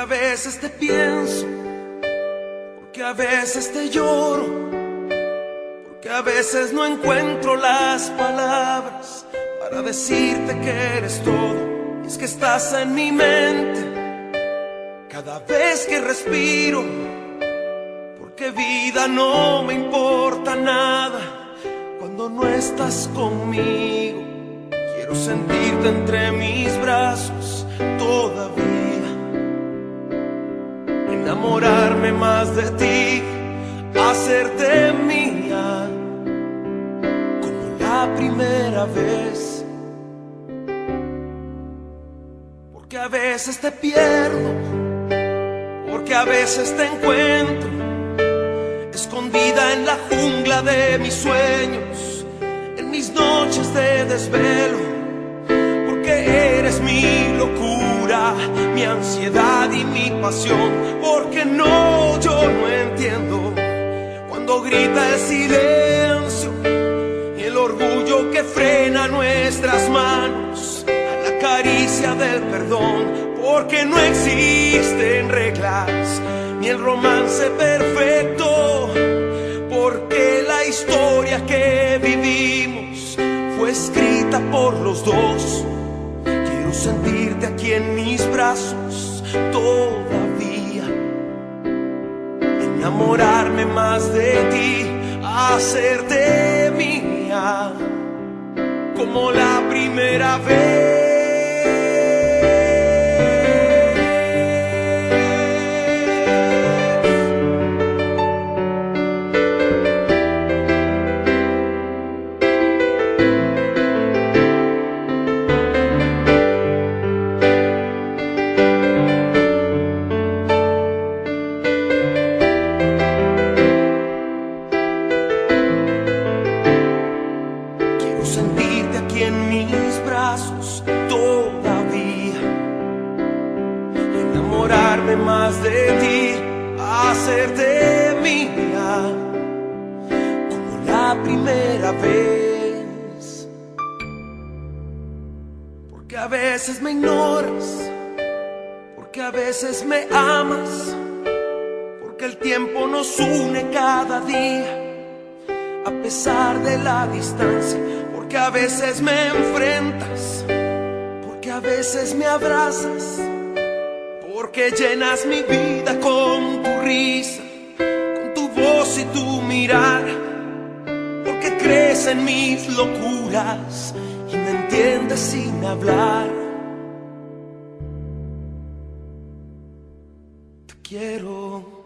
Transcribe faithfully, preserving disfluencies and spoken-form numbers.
a veces te pienso, porque a veces te lloro, porque a veces no encuentro las palabras para decirte que eres todo. Y es que estás en mi mente cada vez que respiro, porque vida no me importa nada cuando no estás conmigo. Quiero sentirte entre mis brazos todavía, enamorarme más de ti, hacerte mía como la primera vez. Porque a veces te pierdo, porque a veces te encuentro escondida en la jungla de mis sueños, en mis noches de desvelo, porque eres mi locura, mi ansiedad y mi pasión. Porque no, yo no entiendo cuando grita el silencio y el orgullo que frena nuestras manos a la caricia del perdón. Porque no existen reglas ni el romance perfecto, porque la historia que vivimos fue escrita por los dos. Quiero sentirte aquí en mis brazos todavía, enamorarme más de ti, hacerte mía como la primera vez. Sentirte aquí en mis brazos todavía, enamorarme más de ti, hacerte mía como la primera vez. Porque a veces me ignoras, porque a veces me amas, porque el tiempo nos une cada día a pesar de la distancia. Porque a veces me enfrentas, porque a veces me abrazas, porque llenas mi vida con tu risa, con tu voz y tu mirar, porque crees en mis locuras y me entiendes sin hablar. Te quiero.